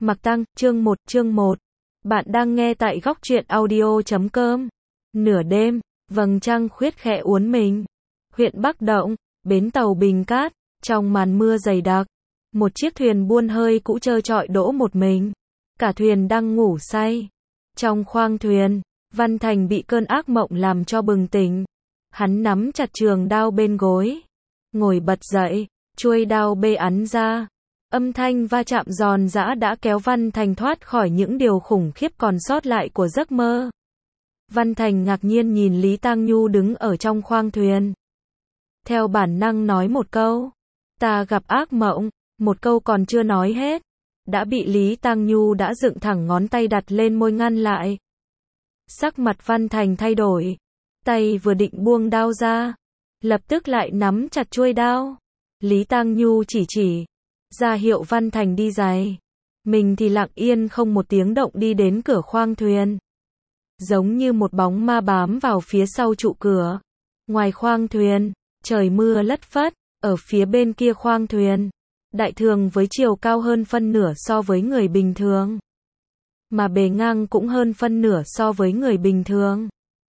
Mặc Tăng, chương 1. Bạn đang nghe tại góc truyện audio.com. Nửa đêm, vầng trăng khuyết khẽ uốn mình. Huyện Bắc Động, bến tàu Bình Cát, trong màn mưa dày đặc, một chiếc thuyền buôn hơi cũ trơ trọi đỗ một mình. Cả thuyền đang ngủ say. Trong khoang thuyền, Văn Thành bị cơn ác mộng làm cho bừng tỉnh. Hắn nắm chặt trường đao bên gối, ngồi bật dậy, chuôi đao bê ắn ra. Âm thanh va chạm giòn giã đã kéo Văn Thành thoát khỏi những điều khủng khiếp còn sót lại của giấc mơ. Văn Thành ngạc nhiên nhìn Lý Tang Nhu đứng ở trong khoang thuyền. Theo bản năng nói một câu, ta gặp ác mộng, một câu còn chưa nói hết, đã bị Lý Tang Nhu đã dựng thẳng ngón tay đặt lên môi ngăn lại. Sắc mặt Văn Thành thay đổi, tay vừa định buông đao ra, lập tức lại nắm chặt chuôi đao. Lý Tang Nhu chỉ ra hiệu Văn Thành đi giày. Mình thì lặng yên không một tiếng động đi đến cửa khoang thuyền. Giống như một bóng ma bám vào phía sau trụ cửa. Ngoài khoang thuyền, trời mưa lất phất, ở phía bên kia khoang thuyền. Đại thường với chiều cao hơn phân nửa so với người bình thường. Mà bề ngang cũng hơn phân nửa so với người bình thường.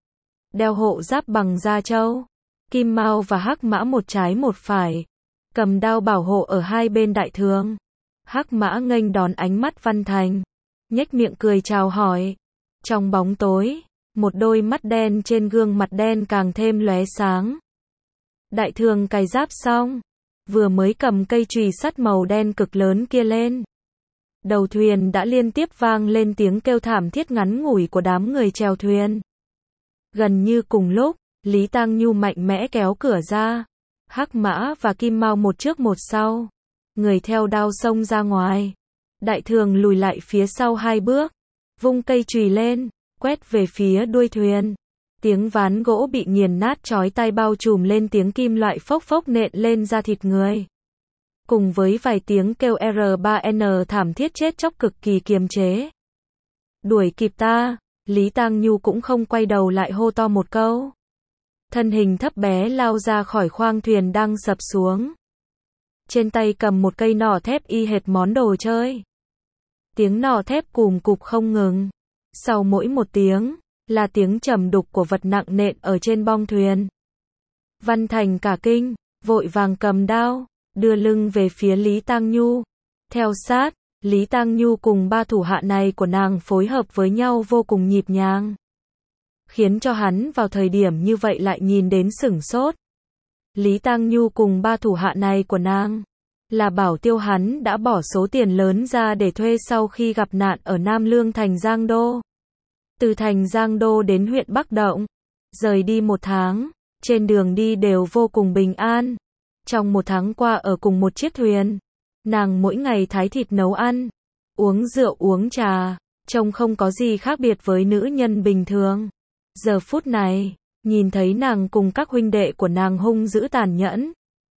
Đeo hộ giáp bằng da trâu. Kim Mao và Hắc Mã một trái một phải. Cầm đao bảo hộ ở hai bên đại thường. Hắc Mã nghênh đón ánh mắt Văn Thành, nhếch miệng cười chào hỏi. Trong bóng tối, một đôi mắt đen trên gương mặt đen càng thêm lóe sáng. Đại thường cài giáp xong, vừa mới cầm cây chùy sắt màu đen cực lớn kia lên. Đầu thuyền đã liên tiếp vang lên tiếng kêu thảm thiết ngắn ngủi của đám người chèo thuyền. Gần như cùng lúc, Lý Tang Nhu mạnh mẽ kéo cửa ra. Hắc Mã và Kim Mao một trước một sau. Người theo đao xông ra ngoài. Đại thường lùi lại phía sau hai bước. Vung cây chùy lên, quét về phía đuôi thuyền. Tiếng ván gỗ bị nghiền nát chói tai bao trùm lên tiếng kim loại phốc phốc nện lên da thịt người. Cùng với vài tiếng kêu R3N thảm thiết chết chóc cực kỳ kiềm chế. Đuổi kịp ta, Lý Tang Nhu cũng không quay đầu lại hô to một câu. Thân hình thấp bé lao ra khỏi khoang thuyền đang sập xuống. Trên tay cầm một cây nỏ thép y hệt món đồ chơi. Tiếng nỏ thép cùm cụp không ngừng. Sau mỗi một tiếng, là tiếng trầm đục của vật nặng nện ở trên bong thuyền. Văn Thành cả kinh, vội vàng cầm đao, đưa lưng về phía Lý Tang Nhu. Theo sát, Lý Tang Nhu cùng ba thủ hạ này của nàng phối hợp với nhau vô cùng nhịp nhàng. Khiến cho hắn vào thời điểm như vậy lại nhìn đến sửng sốt. Lý Tang Nhu cùng ba thủ hạ này của nàng là bảo tiêu hắn đã bỏ số tiền lớn ra để thuê sau khi gặp nạn ở Nam Lương thành Giang Đô. Từ thành Giang Đô đến huyện Bắc Động, rời đi 1 tháng, trên đường đi đều vô cùng bình an. Trong 1 tháng qua ở cùng một chiếc thuyền, nàng mỗi ngày thái thịt nấu ăn, uống rượu uống trà, trông không có gì khác biệt với nữ nhân bình thường. Giờ phút này, nhìn thấy nàng cùng các huynh đệ của nàng hung dữ tàn nhẫn,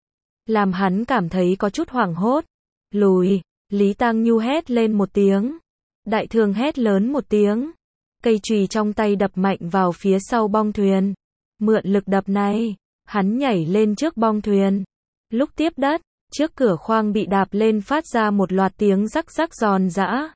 làm hắn cảm thấy có chút hoảng hốt. Lùi, Lý Tang Nhu hét lên một tiếng. Đại thường hét lớn một tiếng. Cây chùy trong tay đập mạnh vào phía sau bong thuyền. Mượn lực đập này, hắn nhảy lên trước bong thuyền. Lúc tiếp đất, trước cửa khoang bị đạp lên phát ra một loạt tiếng rắc rắc giòn giã.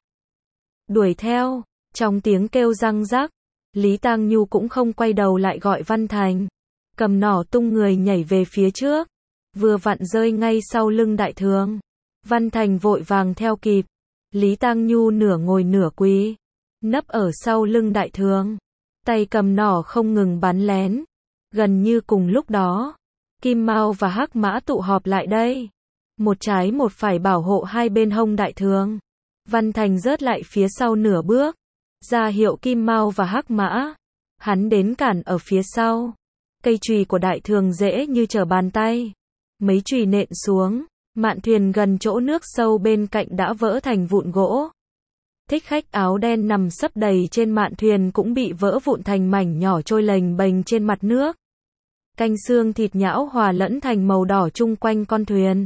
Đuổi theo, trong tiếng kêu răng rắc, Lý Tang Nhu cũng không quay đầu lại gọi Văn Thành. Cầm nỏ tung người nhảy về phía trước. Vừa vặn rơi ngay sau lưng đại thường. Văn Thành vội vàng theo kịp. Lý Tang Nhu nửa ngồi nửa quỳ, nấp ở sau lưng đại thường. Tay cầm nỏ không ngừng bắn lén. Gần như cùng lúc đó, Kim Mao và Hắc Mã tụ họp lại đây. Một trái một phải bảo hộ hai bên hông đại thường. Văn Thành rớt lại phía sau nửa bước. Ra hiệu Kim Mao và Hắc Mã. Hắn đến cản ở phía sau. Cây chùy của đại thường dễ như trở bàn tay. Mấy chùy nện xuống, mạn thuyền gần chỗ nước sâu bên cạnh đã vỡ thành vụn gỗ. Thích khách áo đen nằm sấp đầy trên mạn thuyền cũng bị vỡ vụn thành mảnh nhỏ trôi lềnh bềnh trên mặt nước. Canh xương thịt nhão hòa lẫn thành màu đỏ chung quanh con thuyền.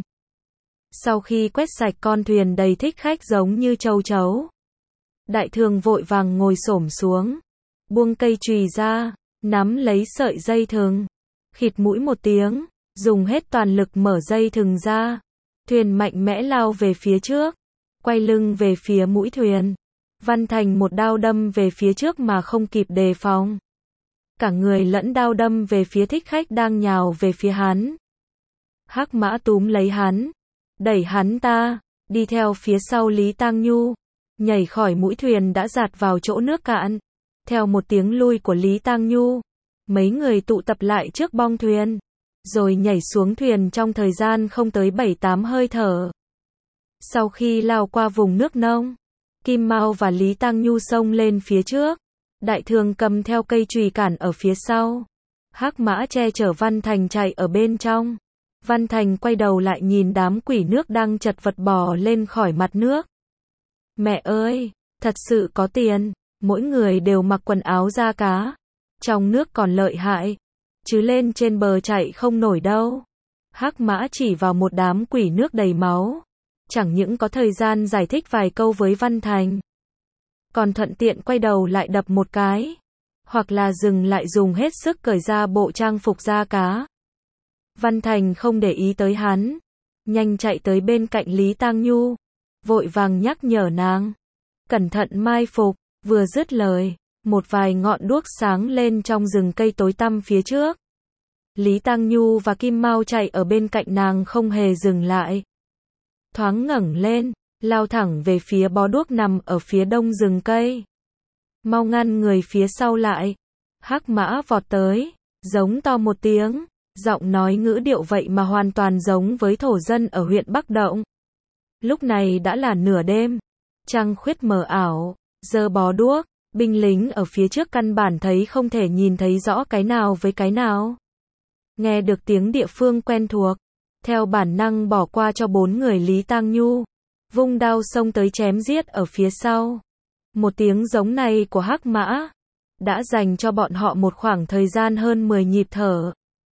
Sau khi quét sạch con thuyền đầy thích khách giống như châu chấu, đại thường vội vàng ngồi xổm xuống, buông cây chùy ra, nắm lấy sợi dây thừng, khịt mũi một tiếng, dùng hết toàn lực mở dây thừng ra. Thuyền mạnh mẽ lao về phía trước. quay lưng về phía mũi thuyền. Văn Thành một đao đâm về phía trước mà không kịp đề phòng. Cả người lẫn đao đâm về phía thích khách đang nhào về phía hắn. Hắc Mã túm lấy hắn, đẩy hắn ta, đi theo phía sau Lý Tang Nhu, nhảy khỏi mũi thuyền đã dạt vào chỗ nước cạn. Theo một tiếng lui của Lý Tang Nhu, mấy người tụ tập lại trước bong thuyền, rồi nhảy xuống thuyền trong thời gian không tới 7-8 hơi thở. Sau khi lao qua vùng nước nông, Kim Mao và Lý Tang Nhu xông lên phía trước, Đại Thường cầm theo cây chùy cản ở phía sau. Hắc Mã che chở Văn Thành chạy ở bên trong. Văn Thành quay đầu lại nhìn đám quỷ nước đang chật vật bò lên khỏi mặt nước. Mẹ ơi, thật sự có tiền, mỗi người đều mặc quần áo da cá. Trong nước còn lợi hại, chứ lên trên bờ chạy không nổi đâu. Hắc Mã chỉ vào một đám quỷ nước đầy máu. Chẳng những có thời gian giải thích vài câu với Văn Thành, còn thuận tiện quay đầu lại đập một cái, hoặc là dừng lại dùng hết sức cởi ra bộ trang phục da cá. Văn Thành không để ý tới hắn, nhanh chạy tới bên cạnh Lý Tang Nhu, vội vàng nhắc nhở nàng, cẩn thận mai phục. Vừa dứt lời, một vài ngọn đuốc sáng lên trong rừng cây tối tăm phía trước. Lý Tang Nhu và Kim Mao chạy ở bên cạnh nàng không hề dừng lại. Thoáng ngẩng lên, lao thẳng về phía bó đuốc nằm ở phía đông rừng cây. Mau ngăn người phía sau lại. Hắc Mã vọt tới, giống to một tiếng, giọng nói ngữ điệu vậy mà hoàn toàn giống với thổ dân ở huyện Bắc Động. Lúc này đã là nửa đêm, trăng khuyết mờ ảo, giơ bó đuốc, binh lính ở phía trước căn bản thấy không thể nhìn thấy rõ cái nào với cái nào. Nghe được tiếng địa phương quen thuộc, theo bản năng bỏ qua cho 4 người Lý Tang Nhu, vung đao xông tới chém giết ở phía sau. Một tiếng giống này của Hắc Mã đã dành cho bọn họ một khoảng thời gian hơn 10 nhịp thở,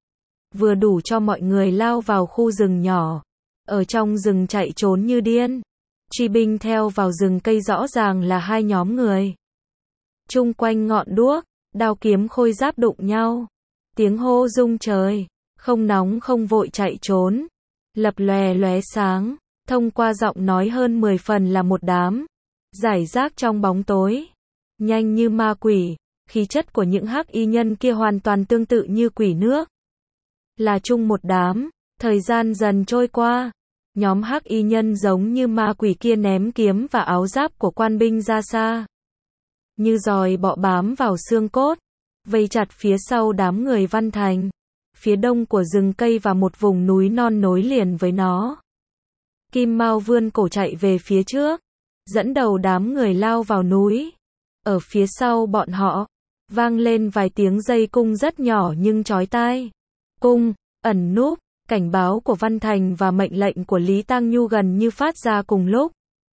vừa đủ cho mọi người lao vào khu rừng nhỏ, ở trong rừng chạy trốn như điên. Truy binh theo vào rừng cây rõ ràng là hai nhóm người. Chung quanh ngọn đuốc, đao kiếm khôi giáp đụng nhau, tiếng hô rung trời, không nóng không vội chạy trốn, lập lòe lóe sáng, thông qua giọng nói hơn 10 phần là một đám, rải rác trong bóng tối, nhanh như ma quỷ. Khí chất của những hắc y nhân kia hoàn toàn tương tự như quỷ nước, là chung một đám. Thời gian dần trôi qua, nhóm hắc y nhân giống như ma quỷ kia ném kiếm và áo giáp của quan binh ra xa, như giòi bọ bám vào xương cốt, vây chặt phía sau đám người Văn Thành, phía đông của rừng cây và một vùng núi non nối liền với nó. Kim Mao vươn cổ chạy về phía trước, dẫn đầu đám người lao vào núi. Ở phía sau bọn họ, vang lên vài tiếng dây cung rất nhỏ nhưng chói tai. Cung, ẩn núp, cảnh báo của Văn Thành và mệnh lệnh của Lý Tang Nhu gần như phát ra cùng lúc.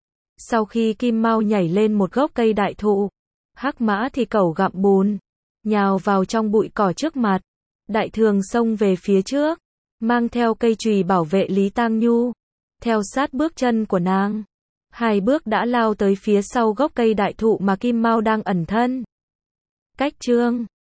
Sau khi Kim Mao nhảy lên một gốc cây đại thụ, Hắc Mã thì cẩu gặm bùn, nhào vào trong bụi cỏ trước mặt. Đại Thường xông về phía trước, mang theo cây chùy bảo vệ Lý Tang Nhu. Theo sát bước chân của nàng, 2 bước đã lao tới phía sau gốc cây đại thụ mà Kim Mao đang ẩn thân. Cách chương